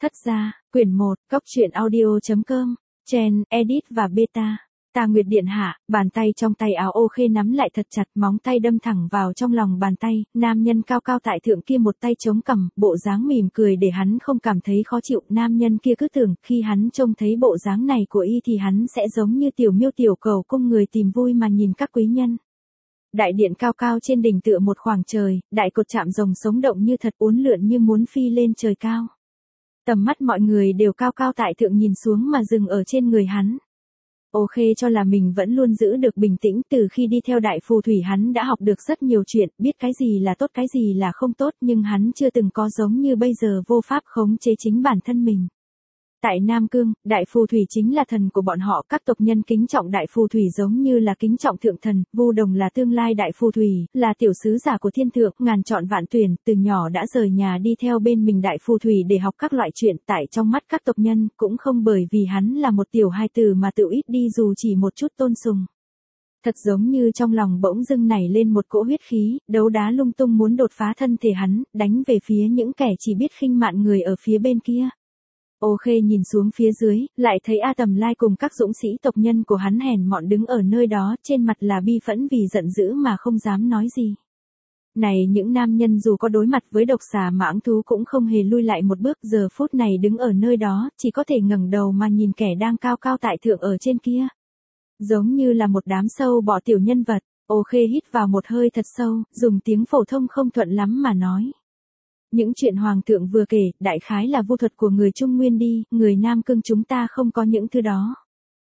Thất gia, quyển 1, góc truyện audio.com, Chen, Edit và Beta. Tà Nguyệt điện hạ, bàn tay trong tay áo ô khê nắm lại thật chặt, móng tay đâm thẳng vào trong lòng bàn tay, nam nhân cao cao tại thượng kia một tay chống cằm, bộ dáng mỉm cười để hắn không cảm thấy khó chịu, nam nhân kia cứ tưởng khi hắn trông thấy bộ dáng này của y thì hắn sẽ giống như tiểu miêu tiểu cầu cung người tìm vui mà nhìn các quý nhân. Đại điện cao cao trên đỉnh tựa một khoảng trời, đại cột chạm rồng sống động như thật, uốn lượn như muốn phi lên trời cao. Tầm mắt mọi người đều cao cao tại thượng nhìn xuống mà dừng ở trên người hắn. Ô khê cho là mình vẫn luôn giữ được bình tĩnh, từ khi đi theo đại phù thủy hắn đã học được rất nhiều chuyện, biết cái gì là tốt cái gì là không tốt, nhưng hắn chưa từng có giống như bây giờ vô pháp khống chế chính bản thân mình. Tại Nam Cương, đại phù thủy chính là thần của bọn họ, các tộc nhân kính trọng đại phù thủy giống như là kính trọng thượng thần, Vu Đồng là tương lai đại phù thủy, là tiểu sứ giả của thiên thượng, ngàn chọn vạn tuyển, từ nhỏ đã rời nhà đi theo bên mình đại phù thủy để học các loại chuyện, tại trong mắt các tộc nhân, cũng không bởi vì hắn là một tiểu hài tử mà tự ít đi dù chỉ một chút tôn sùng. Thật giống như trong lòng bỗng dưng nảy lên một cỗ huyết khí, đấu đá lung tung muốn đột phá thân thể hắn, đánh về phía những kẻ chỉ biết khinh mạn người ở phía bên kia. Ô khê nhìn xuống phía dưới, lại thấy A Tầm Lai cùng các dũng sĩ tộc nhân của hắn hèn mọn đứng ở nơi đó, trên mặt là bi phẫn vì giận dữ mà không dám nói gì. Này những nam nhân dù có đối mặt với độc xà mãng thú cũng không hề lui lại một bước, giờ phút này đứng ở nơi đó, chỉ có thể ngẩng đầu mà nhìn kẻ đang cao cao tại thượng ở trên kia. Giống như là một đám sâu bọ tiểu nhân vật, Ô khê hít vào một hơi thật sâu, dùng tiếng phổ thông không thuận lắm mà nói. Những chuyện hoàng thượng vừa kể, đại khái là vu thuật của người Trung Nguyên đi, người Nam Cương chúng ta không có những thứ đó.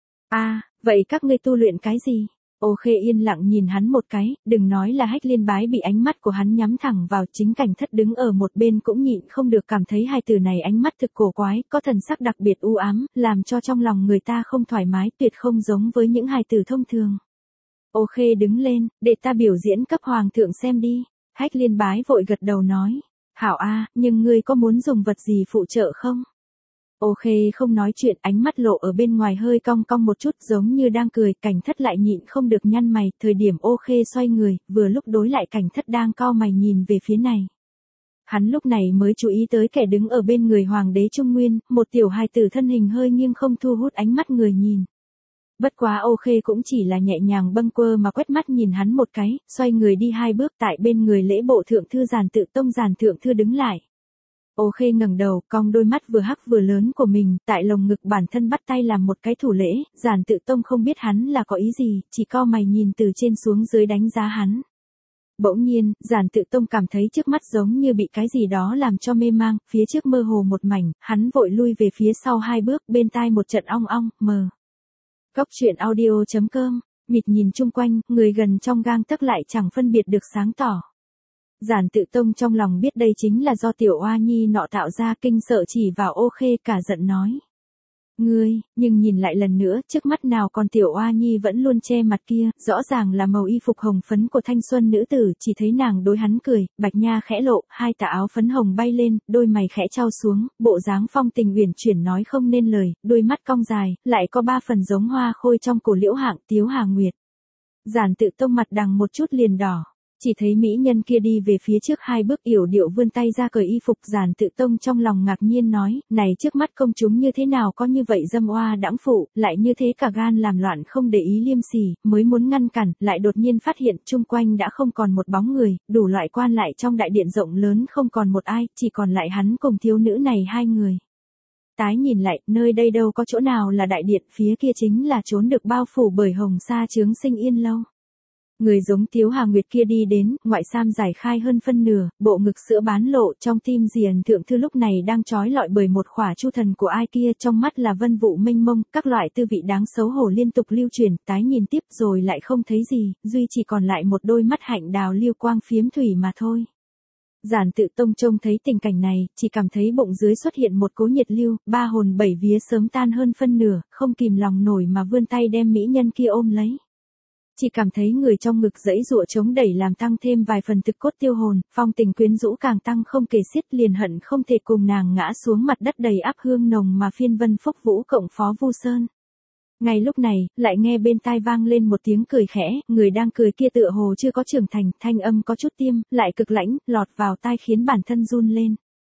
Vậy các ngươi tu luyện cái gì? Ô khê yên lặng nhìn hắn một cái, đừng nói là Hách Liên Bái bị ánh mắt của hắn nhắm thẳng vào, chính Cảnh Thất đứng ở một bên cũng nhịn không được cảm thấy hai từ này ánh mắt thực cổ quái, có thần sắc đặc biệt u ám, làm cho trong lòng người ta không thoải mái, tuyệt không giống với những hài tử thông thường. Ô khê đứng lên, để ta biểu diễn cấp hoàng thượng xem đi. Hách Liên Bái vội gật đầu nói. Hảo nhưng ngươi có muốn dùng vật gì phụ trợ không? Ô khê không nói chuyện, ánh mắt lộ ở bên ngoài hơi cong cong một chút giống như đang cười, Cảnh Thất lại nhịn không được nhăn mày, thời điểm ô khê xoay người, vừa lúc đối lại Cảnh Thất đang cau mày nhìn về phía này. Hắn lúc này mới chú ý tới kẻ đứng ở bên người hoàng đế Trung Nguyên, một tiểu hài tử thân hình hơi nghiêng không thu hút ánh mắt người nhìn. Bất quá Ô khê cũng chỉ là nhẹ nhàng bâng quơ mà quét mắt nhìn hắn một cái, xoay người đi hai bước, tại bên người lễ bộ thượng thư Giản Tự Tông. Giản thượng thư đứng lại. Ô khê ngẩng đầu, cong đôi mắt vừa hắc vừa lớn của mình, tại lồng ngực bản thân bắt tay làm một cái thủ lễ, Giản Tự Tông không biết hắn là có ý gì, chỉ cau mày nhìn từ trên xuống dưới đánh giá hắn. Bỗng nhiên, Giản Tự Tông cảm thấy trước mắt giống như bị cái gì đó làm cho mê mang, phía trước mơ hồ một mảnh, hắn vội lui về phía sau hai bước, bên tai một trận ong ong, mờ. Góc truyện audio.com, mịt nhìn chung quanh, người gần trong gang tấc lại chẳng phân biệt được sáng tỏ. Giản Tự Tông trong lòng biết đây chính là do tiểu oa nhi nọ tạo ra, kinh sợ chỉ vào Ô khê cả giận nói. Ngươi, nhưng nhìn lại lần nữa, trước mắt nào còn tiểu oa nhi vẫn luôn che mặt kia, rõ ràng là màu y phục hồng phấn của thanh xuân nữ tử, chỉ thấy nàng đối hắn cười, bạch nha khẽ lộ, hai tà áo phấn hồng bay lên, đôi mày khẽ trao xuống, bộ dáng phong tình uyển chuyển nói không nên lời, đôi mắt cong dài, lại có ba phần giống hoa khôi trong cổ liễu hạng Tiếu Hà Nguyệt. Giản Tự Tông mặt đằng một chút liền đỏ. Chỉ thấy mỹ nhân kia đi về phía trước hai bước, yểu điệu vươn tay ra cởi y phục. Giản Tự Tông trong lòng ngạc nhiên nói, này trước mắt công chúng như thế nào có như vậy dâm oa đãng phụ, lại như thế cả gan làm loạn không để ý liêm sỉ, mới muốn ngăn cản, lại đột nhiên phát hiện chung quanh đã không còn một bóng người, đủ loại quan lại trong đại điện rộng lớn không còn một ai, chỉ còn lại hắn cùng thiếu nữ này hai người. Tái nhìn lại, nơi đây đâu có chỗ nào là đại điện, phía kia chính là chốn được bao phủ bởi hồng sa chướng sinh yên lâu. Người giống Tiếu Hà Nguyệt kia đi đến, ngoại sam giải khai hơn phân nửa, bộ ngực sữa bán lộ, trong tim Diền thượng thư lúc này đang trói lọi bởi một khỏa chu thần của ai kia, trong mắt là vân vụ mênh mông, các loại tư vị đáng xấu hổ liên tục lưu truyền, tái nhìn tiếp rồi lại không thấy gì, duy chỉ còn lại một đôi mắt hạnh đào lưu quang phiếm thủy mà thôi. Giản Tự Tông trông thấy tình cảnh này, chỉ cảm thấy bụng dưới xuất hiện một cỗ nhiệt lưu, ba hồn bảy vía sớm tan hơn phân nửa, không kìm lòng nổi mà vươn tay đem mỹ nhân kia ôm lấy. Chỉ cảm thấy người trong ngực giãy giụa chống đẩy làm tăng thêm vài phần thực cốt tiêu hồn, phong tình quyến rũ càng tăng không kể xiết, liền hận không thể cùng nàng ngã xuống mặt đất đầy áp hương nồng mà phiên vân phúc vũ cộng phó Vu Sơn. Ngay lúc này, lại nghe bên tai vang lên một tiếng cười khẽ, người đang cười kia tựa hồ chưa có trưởng thành, thanh âm có chút tiêm, lại cực lãnh, lọt vào tai khiến bản thân run lên.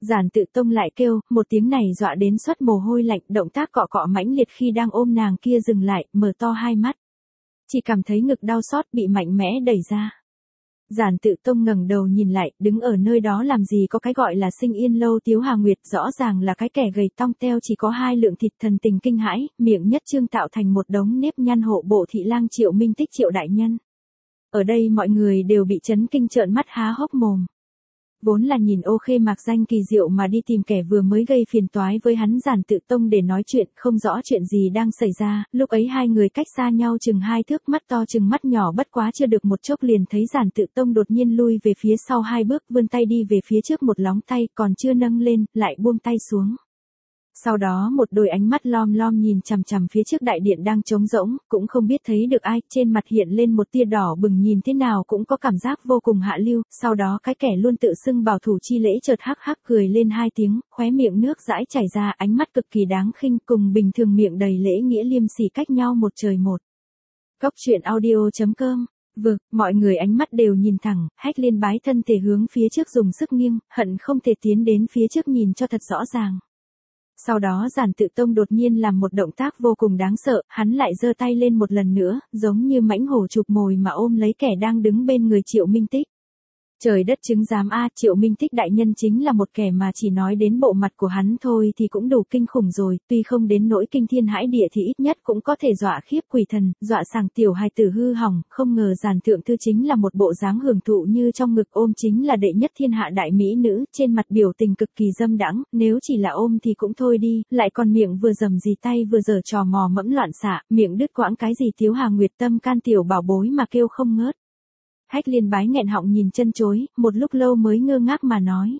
Giản Tự Tông lại kêu, một tiếng này dọa đến xuất mồ hôi lạnh, động tác cọ cọ mãnh liệt khi đang ôm nàng kia dừng lại, mở to hai mắt. Chỉ cảm thấy ngực đau xót bị mạnh mẽ đẩy ra. Giản Tự Tông ngẩng đầu nhìn lại, đứng ở nơi đó làm gì có cái gọi là sinh yên lâu Tiếu Hà Nguyệt, rõ ràng là cái kẻ gầy tong teo chỉ có 2 lượng thịt, thần tình kinh hãi, miệng nhất trương tạo thành một đống nếp nhăn hộ bộ thị lang Triệu Minh Tích Triệu đại nhân. Ở đây mọi người đều bị chấn kinh trợn mắt há hốc mồm. Vốn là nhìn Ô Khê mạc danh kỳ diệu mà đi tìm kẻ vừa mới gây phiền toái với hắn Giản Tự Tông để nói chuyện, không rõ chuyện gì đang xảy ra, lúc ấy hai người cách xa nhau chừng 2 thước, mắt to chừng mắt nhỏ, bất quá chưa được một chốc liền thấy Giản Tự Tông đột nhiên lui về phía sau 2 bước, vươn tay đi về phía trước một lóng tay, còn chưa nâng lên, lại buông tay xuống. Sau đó một đôi ánh mắt lom lom nhìn chằm chằm phía trước đại điện đang trống rỗng, cũng không biết thấy được ai, trên mặt hiện lên một tia đỏ bừng, nhìn thế nào cũng có cảm giác vô cùng hạ lưu, sau đó cái kẻ luôn tự xưng bảo thủ chi lễ chợt hắc hắc cười lên 2 tiếng, khóe miệng nước dãi chảy ra, ánh mắt cực kỳ đáng khinh, cùng bình thường miệng đầy lễ nghĩa liêm sỉ cách nhau một trời một. Góc truyện audio.com. Mọi người ánh mắt đều nhìn thẳng, Hách Liên bái thân thể hướng phía trước dùng sức nghiêng, hận không thể tiến đến phía trước nhìn cho thật rõ ràng. Sau đó Giản Tự Tông đột nhiên làm một động tác vô cùng đáng sợ, hắn lại giơ tay lên một lần nữa, giống như mãnh hổ chụp mồi mà ôm lấy kẻ đang đứng bên người Triệu Minh Tích. Trời đất chứng giám a, Triệu Minh Tích đại nhân chính là một kẻ mà chỉ nói đến bộ mặt của hắn thôi thì cũng đủ kinh khủng rồi, tuy không đến nỗi kinh thiên hãi địa thì ít nhất cũng có thể dọa khiếp quỷ thần, dọa sàng tiểu hài tử hư hỏng, không ngờ Giản thượng thư chính là một bộ dáng hưởng thụ như trong ngực ôm chính là đệ nhất thiên hạ đại mỹ nữ, trên mặt biểu tình cực kỳ dâm đãng, nếu chỉ là ôm thì cũng thôi đi, lại còn miệng vừa rầm rì tay vừa giở trò mò mẫm loạn xạ, miệng đứt quãng cái gì Tiếu Hà Nguyệt tâm can tiểu bảo bối mà kêu không ngớt. Hách Liên bái nghẹn họng nhìn chân chối, một lúc lâu mới ngơ ngác mà nói.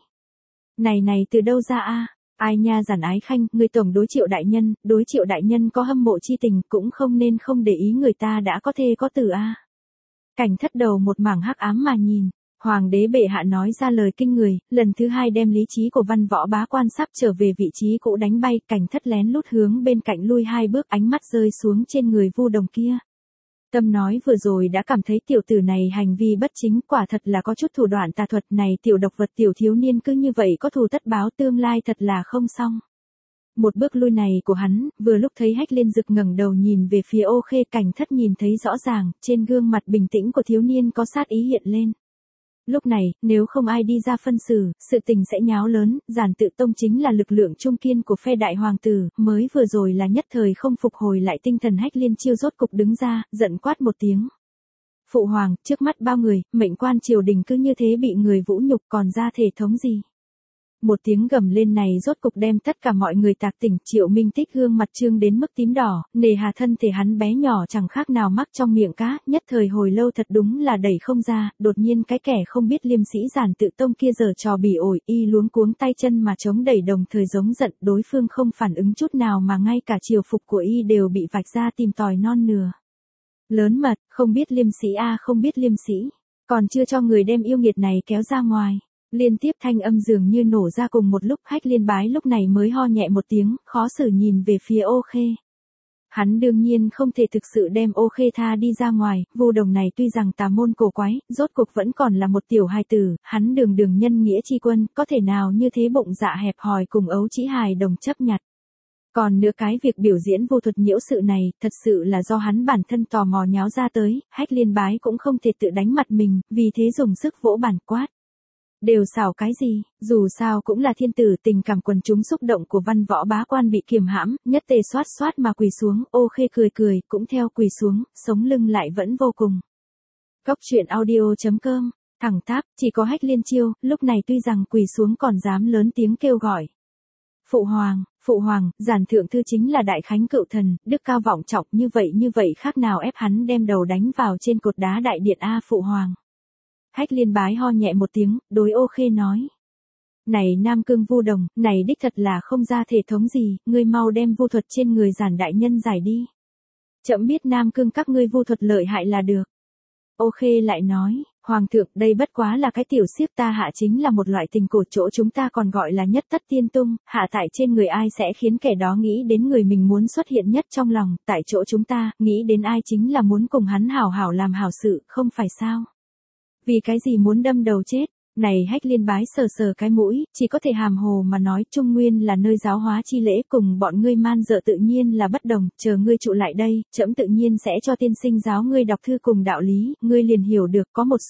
Này từ đâu ra a? Ai nha Giản Ái Khanh, người tổng đối Triệu đại nhân có hâm mộ chi tình, cũng không nên không để ý người ta đã có thê có tử a. Cảnh Thất đầu một mảng hắc ám mà nhìn. Hoàng đế bệ hạ nói ra lời kinh người, lần thứ 2 đem lý trí của Văn Võ Bá Quan sắp trở về vị trí cũ đánh bay, Cảnh Thất lén lút hướng bên cạnh lui 2 bước, ánh mắt rơi xuống trên người Vu Đồng kia. Tâm nói vừa rồi đã cảm thấy tiểu tử này hành vi bất chính, quả thật là có chút thủ đoạn tà thuật, này tiểu độc vật tiểu thiếu niên cứ như vậy có thù tất báo, tương lai thật là không xong. Một bước lui này của hắn, vừa lúc thấy Hách Liên rực ngẩng đầu nhìn về phía Ô Khê, Cảnh Thất nhìn thấy rõ ràng, trên gương mặt bình tĩnh của thiếu niên có sát ý hiện lên. Lúc này, nếu không ai đi ra phân xử, sự tình sẽ nháo lớn, Giản Tự Tông chính là lực lượng trung kiên của phe đại hoàng tử, mới vừa rồi là nhất thời không phục hồi lại tinh thần, Hách Liên chiêu rốt cục đứng ra, giận quát một tiếng. Phụ hoàng, trước mắt bao người, mệnh quan triều đình cứ như thế bị người vũ nhục, còn ra thể thống gì? Một tiếng gầm lên này rốt cục đem tất cả mọi người tạc tỉnh, Triệu Minh Tích gương mặt trương đến mức tím đỏ, nề hà thân thể hắn bé nhỏ chẳng khác nào mắc trong miệng cá, nhất thời hồi lâu thật đúng là đẩy không ra, đột nhiên cái kẻ không biết liêm sĩ Giản Tự Tông kia giở trò bỉ ổi, y luống cuống tay chân mà chống đẩy, đồng thời giống giận, đối phương không phản ứng chút nào mà ngay cả triều phục của y đều bị vạch ra tìm tòi non nửa. Lớn mật, không biết liêm sĩ a, không biết liêm sĩ, còn chưa cho người đem yêu nghiệt này kéo ra ngoài. Liên tiếp thanh âm dường như nổ ra cùng một lúc, Hách Liên bái lúc này mới ho nhẹ một tiếng, khó xử nhìn về phía Ô Khê. Hắn đương nhiên không thể thực sự đem Ô Khê tha đi ra ngoài, Vu Đồng này tuy rằng tà môn cổ quái, rốt cuộc vẫn còn là một tiểu hài tử, hắn đường nhân nghĩa chi quân, có thể nào như thế bụng dạ hẹp hòi cùng ấu trĩ hài đồng chấp nhặt. Còn nữa cái việc biểu diễn vô thuật nhiễu sự này, thật sự là do hắn bản thân tò mò nháo ra tới, Hách Liên bái cũng không thể tự đánh mặt mình, vì thế dùng sức vỗ bàn quát. Đều xảo cái gì, dù sao cũng là thiên tử, tình cảm quần chúng xúc động của Văn Võ Bá Quan bị kiềm hãm, nhất tề xoát xoát mà quỳ xuống, Ô Khê cười, cũng theo quỳ xuống, sống lưng lại vẫn vô cùng. Góc truyện audio.com, thẳng tắp, chỉ có Hách Liên chiêu, lúc này tuy rằng quỳ xuống còn dám lớn tiếng kêu gọi. Phụ hoàng, Giản thượng thư chính là đại khánh cựu thần, đức cao vọng trọng, như vậy khác nào ép hắn đem đầu đánh vào trên cột đá đại điện a phụ hoàng. Hách Liên bái ho nhẹ một tiếng, đối Ô Khê nói. Này Nam Cương Vu Đồng, này đích thật là không ra thể thống gì, ngươi mau đem vu thuật trên người Giản đại nhân giải đi. Chậm biết Nam Cương các ngươi vu thuật lợi hại là được. Ô Khê lại nói, Hoàng thượng, đây bất quá là cái tiểu xiếp ta hạ chính là một loại tình cổ, chỗ chúng ta còn gọi là nhất tất tiên tung, hạ tại trên người ai sẽ khiến kẻ đó nghĩ đến người mình muốn xuất hiện nhất trong lòng, tại chỗ chúng ta, nghĩ đến ai chính là muốn cùng hắn hảo hảo làm hảo sự, không phải sao? Vì cái gì muốn đâm đầu chết? Này Hách Liên bái sờ sờ cái mũi, chỉ có thể hàm hồ mà nói Trung Nguyên là nơi giáo hóa chi lễ, cùng bọn ngươi man dợ tự nhiên là bất đồng, chờ ngươi trụ lại đây, trẫm tự nhiên sẽ cho tiên sinh giáo ngươi đọc thư cùng đạo lý, ngươi liền hiểu được có một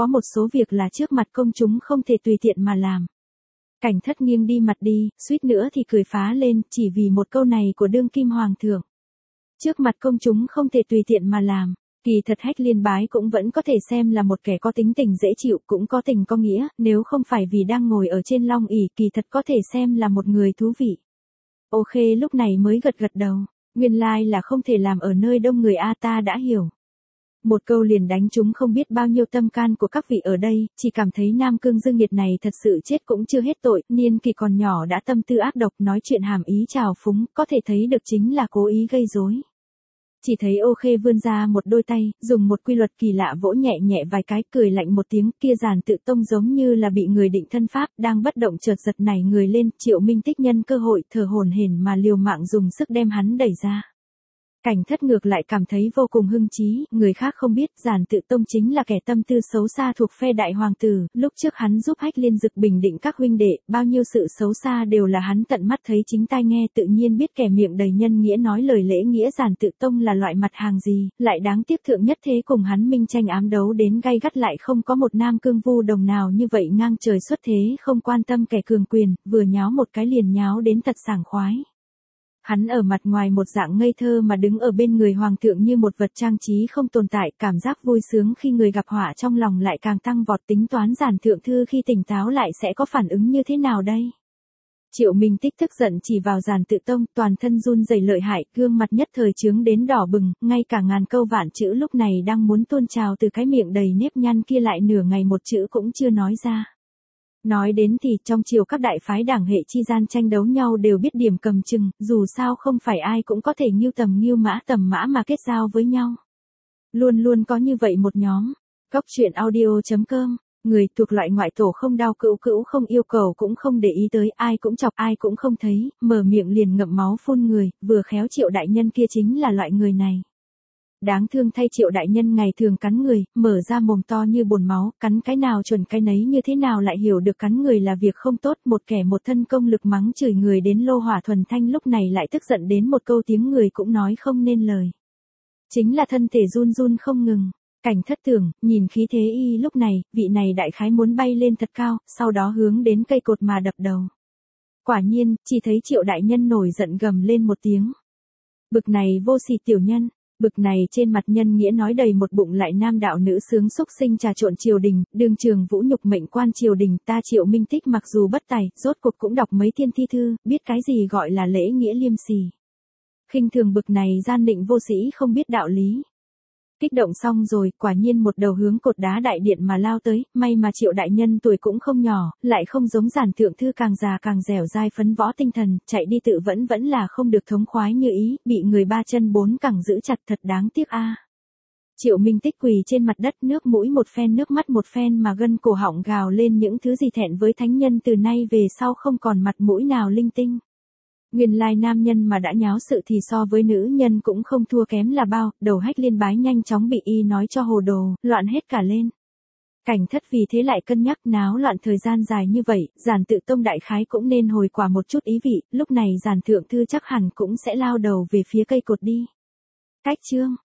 số việc là trước mặt công chúng không thể tùy tiện mà làm. Cảnh Thất nghiêng đi mặt đi, suýt nữa thì cười phá lên, chỉ vì một câu này của đương kim hoàng thượng. Trước mặt công chúng không thể tùy tiện mà làm. Kỳ thật Hách Liên bái cũng vẫn có thể xem là một kẻ có tính tình dễ chịu, cũng có tình có nghĩa, nếu không phải vì đang ngồi ở trên long ỷ, kỳ thật có thể xem là một người thú vị. Ô Khê lúc này mới gật gật đầu, nguyên lai là không thể làm ở nơi đông người a, ta đã hiểu. Một câu liền đánh trúng không biết bao nhiêu tâm can của các vị ở đây, chỉ cảm thấy Nam Cương Dương Nghiệt này thật sự chết cũng chưa hết tội, niên kỳ còn nhỏ đã tâm tư ác độc, nói chuyện hàm ý trào phúng, có thể thấy được chính là cố ý gây rối. Chỉ thấy Ô Khê vươn ra một đôi tay, dùng một quy luật kỳ lạ vỗ nhẹ nhẹ vài cái, cười lạnh một tiếng, kia Giản Tự Tông giống như là bị người định thân pháp, đang bất động chợt giật nảy người lên, Triệu Minh Tích nhân cơ hội thở hổn hển mà liều mạng dùng sức đem hắn đẩy ra. Cảnh Thất ngược lại cảm thấy vô cùng hưng trí, người khác không biết Giản Tự Tông chính là kẻ tâm tư xấu xa thuộc phe đại hoàng tử, lúc trước hắn giúp Hách Liên Dực bình định các huynh đệ, bao nhiêu sự xấu xa đều là hắn tận mắt thấy chính tai nghe, tự nhiên biết kẻ miệng đầy nhân nghĩa nói lời lễ nghĩa Giản Tự Tông là loại mặt hàng gì, lại đáng tiếc thượng nhất thế cùng hắn minh tranh ám đấu đến gay gắt lại không có một Nam Cương Vu Đồng nào như vậy ngang trời xuất thế, không quan tâm kẻ cường quyền, vừa nháo một cái liền nháo đến thật sảng khoái. Hắn ở mặt ngoài một dạng ngây thơ mà đứng ở bên người hoàng thượng như một vật trang trí không tồn tại, cảm giác vui sướng khi người gặp họa trong lòng lại càng tăng vọt, tính toán Giản thượng thư khi tỉnh táo lại sẽ có phản ứng như thế nào đây. Triệu Minh Tích tức giận chỉ vào Giản Tự Tông, toàn thân run rẩy lợi hại, gương mặt nhất thời chướng đến đỏ bừng, ngay cả ngàn câu vạn chữ lúc này đang muốn tuôn trào từ cái miệng đầy nếp nhăn kia lại nửa ngày một chữ cũng chưa nói ra. Nói đến thì trong triều các đại phái đảng hệ chi gian tranh đấu nhau đều biết điểm cầm chừng, dù sao không phải ai cũng có thể nghiêu tầm mã mà kết giao với nhau. Luôn luôn có như vậy một nhóm. Góc truyện audio.com, người thuộc loại ngoại tổ không đau cữu không yêu cầu cũng không để ý tới, ai cũng chọc ai cũng không thấy, mở miệng liền ngậm máu phun người, vừa khéo Triệu đại nhân kia chính là loại người này. Đáng thương thay Triệu đại nhân ngày thường cắn người, mở ra mồm to như bồn máu, cắn cái nào chuẩn cái nấy, như thế nào lại hiểu được cắn người là việc không tốt, một kẻ một thân công lực mắng chửi người đến lô hỏa thuần thanh lúc này lại tức giận đến một câu tiếng người cũng nói không nên lời. Chính là thân thể run run không ngừng. Cảnh Thất tưởng, nhìn khí thế y lúc này, vị này đại khái muốn bay lên thật cao, sau đó hướng đến cây cột mà đập đầu. Quả nhiên, chỉ thấy Triệu đại nhân nổi giận gầm lên một tiếng. Bực này vô sỉ tiểu nhân. Bực này trên mặt nhân nghĩa nói đầy một bụng lại nam đạo nữ sướng xúc sinh trà trộn triều đình, đương trường vũ nhục mệnh quan triều đình, ta Triệu Minh Tích mặc dù bất tài, rốt cuộc cũng đọc mấy thiên thi thư, biết cái gì gọi là lễ nghĩa liêm sỉ. Khinh thường bực này gian định vô sĩ không biết đạo lý. Kích động xong rồi, quả nhiên một đầu hướng cột đá đại điện mà lao tới, may mà Triệu đại nhân tuổi cũng không nhỏ, lại không giống Giản thượng thư càng già càng dẻo dai phấn võ tinh thần, chạy đi tự vẫn là không được thống khoái như ý, bị người ba chân bốn cẳng giữ chặt thật đáng tiếc a. Triệu Minh Tích quỳ trên mặt đất, nước mũi một phen nước mắt một phen mà gân cổ họng gào lên những thứ gì thẹn với thánh nhân, từ nay về sau không còn mặt mũi nào linh tinh. Nguyên lai nam nhân mà đã nháo sự thì so với nữ nhân cũng không thua kém là bao, đầu Hách Liên bái nhanh chóng bị y nói cho hồ đồ, loạn hết cả lên. Cảnh Thất vì thế lại cân nhắc, náo loạn thời gian dài như vậy, Giản Tự Tông đại khái cũng nên hồi quả một chút ý vị, lúc này Giản thượng thư chắc hẳn cũng sẽ lao đầu về phía cây cột đi. Cách chương